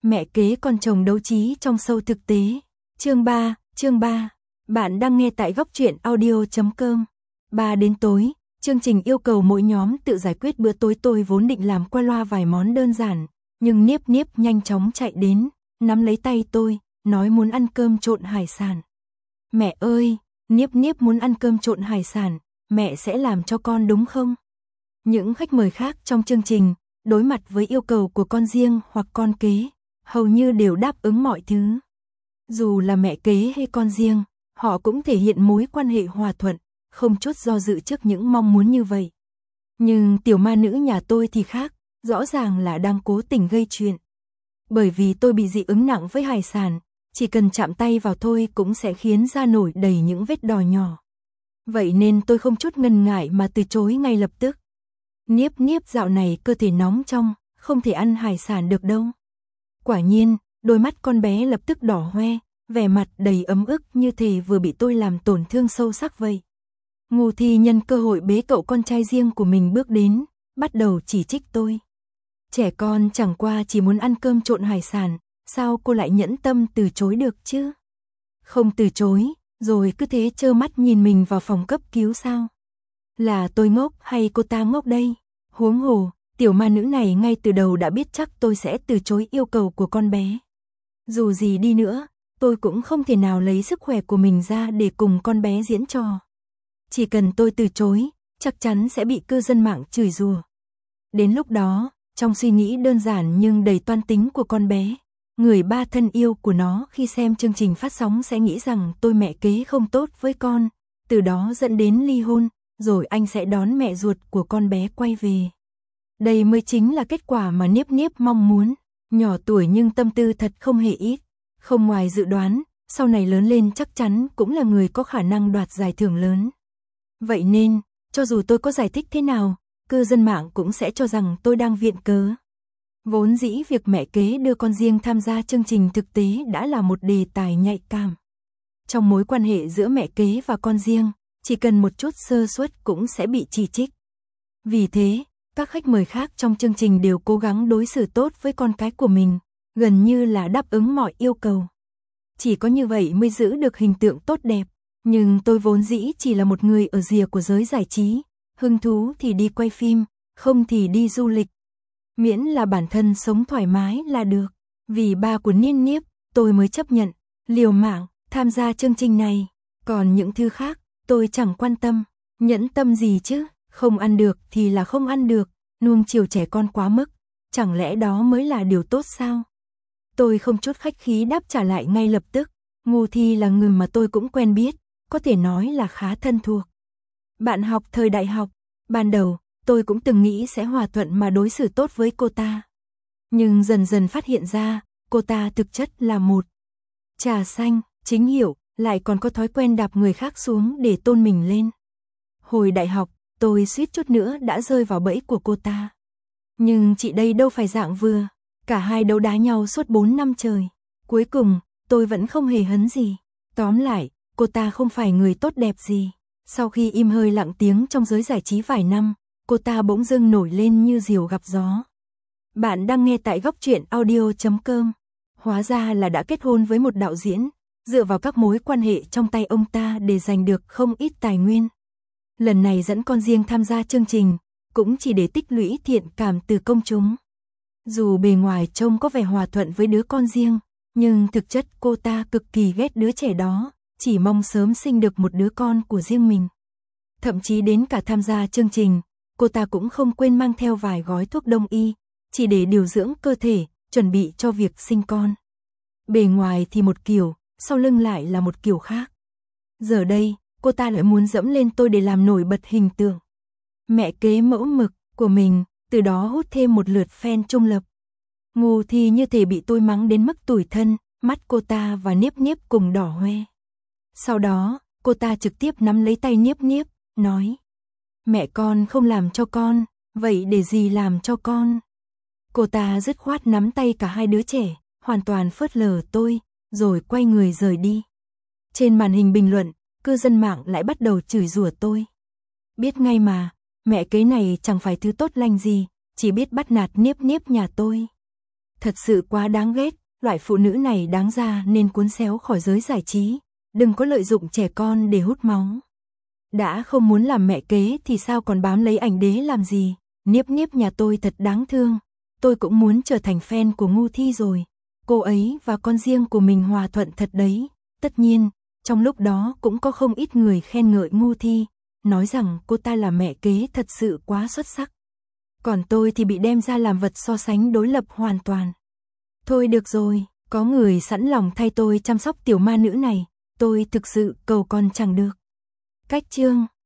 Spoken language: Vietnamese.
Mẹ kế con chồng đấu trí trong show thực tế. Chương 3. Bạn đang nghe tại góc truyện audio.com. 3 đến tối, chương trình yêu cầu mỗi nhóm tự giải quyết bữa tối. Tôi vốn định làm qua loa vài món đơn giản, nhưng Niếp Niếp nhanh chóng chạy đến, nắm lấy tay tôi, nói muốn ăn cơm trộn hải sản. Mẹ ơi, Niếp Niếp muốn ăn cơm trộn hải sản, mẹ sẽ làm cho con đúng không? Những khách mời khác trong chương trình, đối mặt với yêu cầu của con riêng hoặc con kế, hầu như đều đáp ứng mọi thứ. Dù là mẹ kế hay con riêng, họ cũng thể hiện mối quan hệ hòa thuận, không chút do dự trước những mong muốn như vậy. Nhưng tiểu ma nữ nhà tôi thì khác, rõ ràng là đang cố tình gây chuyện. Bởi vì tôi bị dị ứng nặng với hải sản, chỉ cần chạm tay vào thôi cũng sẽ khiến da nổi đầy những vết đỏ nhỏ. Vậy nên tôi không chút ngần ngại mà từ chối ngay lập tức. Niếp Niếp dạo này cơ thể nóng trong, không thể ăn hải sản được đâu. Quả nhiên, đôi mắt con bé lập tức đỏ hoe, vẻ mặt đầy ấm ức như thể vừa bị tôi làm tổn thương sâu sắc vậy. Ngô Thi nhân cơ hội bế cậu con trai riêng của mình bước đến, bắt đầu chỉ trích tôi. Trẻ con chẳng qua chỉ muốn ăn cơm trộn hải sản, sao cô lại nhẫn tâm từ chối được chứ? Không từ chối, rồi cứ thế trơ mắt nhìn mình vào phòng cấp cứu sao? Là tôi ngốc hay cô ta ngốc đây? Huống hồ, tiểu ma nữ này ngay từ đầu đã biết chắc tôi sẽ từ chối yêu cầu của con bé. Dù gì đi nữa, tôi cũng không thể nào lấy sức khỏe của mình ra để cùng con bé diễn trò. Chỉ cần tôi từ chối, chắc chắn sẽ bị cư dân mạng chửi rủa. Đến lúc đó, trong suy nghĩ đơn giản nhưng đầy toan tính của con bé, người ba thân yêu của nó khi xem chương trình phát sóng sẽ nghĩ rằng tôi mẹ kế không tốt với con, từ đó dẫn đến ly hôn, rồi anh sẽ đón mẹ ruột của con bé quay về. Đây mới chính là kết quả mà Niếp Niếp mong muốn. Nhỏ tuổi nhưng tâm tư thật không hề ít. Không ngoài dự đoán, sau này lớn lên chắc chắn cũng là người có khả năng đoạt giải thưởng lớn. Vậy nên, cho dù tôi có giải thích thế nào, cư dân mạng cũng sẽ cho rằng tôi đang viện cớ. Vốn dĩ việc mẹ kế đưa con riêng tham gia chương trình thực tế đã là một đề tài nhạy cảm. Trong mối quan hệ giữa mẹ kế và con riêng, chỉ cần một chút sơ suất cũng sẽ bị chỉ trích. Vì thế, các khách mời khác trong chương trình đều cố gắng đối xử tốt với con cái của mình, gần như là đáp ứng mọi yêu cầu. Chỉ có như vậy mới giữ được hình tượng tốt đẹp, nhưng tôi vốn dĩ chỉ là một người ở rìa của giới giải trí, hứng thú thì đi quay phim, không thì đi du lịch. Miễn là bản thân sống thoải mái là được. Vì ba của Niếp Niếp, tôi mới chấp nhận, liều mạng, tham gia chương trình này. Còn những thứ khác, tôi chẳng quan tâm. Nhẫn tâm gì chứ, không ăn được thì là không ăn được, nuông chiều trẻ con quá mức. Chẳng lẽ đó mới là điều tốt sao? Tôi không chút khách khí đáp trả lại ngay lập tức. Ngô Thi là người mà tôi cũng quen biết, có thể nói là khá thân thuộc. Bạn học thời đại học, ban đầu, tôi cũng từng nghĩ sẽ hòa thuận mà đối xử tốt với cô ta. Nhưng dần dần phát hiện ra, cô ta thực chất là một trà xanh, chính hiệu, lại còn có thói quen đạp người khác xuống để tôn mình lên. Hồi đại học, tôi suýt chút nữa đã rơi vào bẫy của cô ta. Nhưng chị đây đâu phải dạng vừa, cả hai đấu đá nhau suốt 4 năm trời. Cuối cùng, tôi vẫn không hề hấn gì. Tóm lại, cô ta không phải người tốt đẹp gì. Sau khi im hơi lặng tiếng trong giới giải trí vài năm, cô ta bỗng dưng nổi lên như diều gặp gió. Bạn đang nghe tại góc truyện audio.com. Hóa ra là đã kết hôn với một đạo diễn, dựa vào các mối quan hệ trong tay ông ta để giành được không ít tài nguyên. Lần này dẫn con riêng tham gia chương trình, cũng chỉ để tích lũy thiện cảm từ công chúng. Dù bề ngoài trông có vẻ hòa thuận với đứa con riêng, nhưng thực chất cô ta cực kỳ ghét đứa trẻ đó, chỉ mong sớm sinh được một đứa con của riêng mình. Thậm chí đến cả tham gia chương trình, cô ta cũng không quên mang theo vài gói thuốc đông y, chỉ để điều dưỡng cơ thể, chuẩn bị cho việc sinh con. Bề ngoài thì một kiểu, sau lưng lại là một kiểu khác. Giờ đây, cô ta lại muốn dẫm lên tôi để làm nổi bật hình tượng mẹ kế mẫu mực của mình, từ đó hút thêm một lượt fan trung lập. Ngô Thi như thể bị tôi mắng đến mức tủi thân, mắt cô ta và Niếp Niếp cùng đỏ hoe. Sau đó, cô ta trực tiếp nắm lấy tay Niếp Niếp, nói: mẹ con không làm cho con, vậy để gì làm cho con? Cô ta dứt khoát nắm tay cả hai đứa trẻ, hoàn toàn phớt lờ tôi, rồi quay người rời đi. Trên màn hình bình luận, cư dân mạng lại bắt đầu chửi rủa tôi. Biết ngay mà, mẹ kế này chẳng phải thứ tốt lành gì, chỉ biết bắt nạt Niếp Niếp nhà tôi. Thật sự quá đáng ghét, loại phụ nữ này đáng ra nên cuốn xéo khỏi giới giải trí, đừng có lợi dụng trẻ con để hút máu. Đã không muốn làm mẹ kế thì sao còn bám lấy ảnh đế làm gì, Niếp Niếp nhà tôi thật đáng thương, tôi cũng muốn trở thành fan của Ngu Thi rồi, cô ấy và con riêng của mình hòa thuận thật đấy, tất nhiên, trong lúc đó cũng có không ít người khen ngợi Ngu Thi, nói rằng cô ta là mẹ kế thật sự quá xuất sắc. Còn tôi thì bị đem ra làm vật so sánh đối lập hoàn toàn. Thôi được rồi, có người sẵn lòng thay tôi chăm sóc tiểu ma nữ này, tôi thực sự cầu còn chẳng được. Cách chương